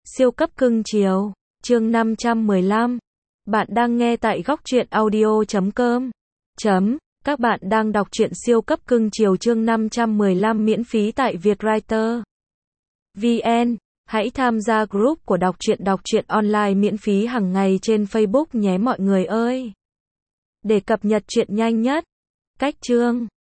Siêu cấp cưng chiều, chương 515. Bạn đang nghe tại góc truyện audio.com. Các bạn đang đọc truyện siêu cấp cưng chiều chương 515 miễn phí tại Vietwriter VN. Hãy tham gia group của đọc truyện online miễn phí hàng ngày trên Facebook nhé mọi người ơi. Để cập nhật truyện nhanh nhất. Cách chương